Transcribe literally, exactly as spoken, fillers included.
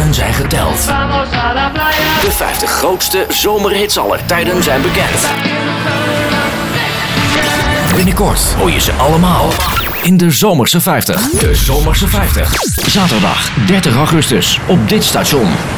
tellen zijn geteld. De vijftig grootste zomerhits aller tijden zijn bekend. Binnenkort hoor je ze allemaal in de Zomerse vijftig. De Zomerse vijftig. Zaterdag dertig augustus op dit station.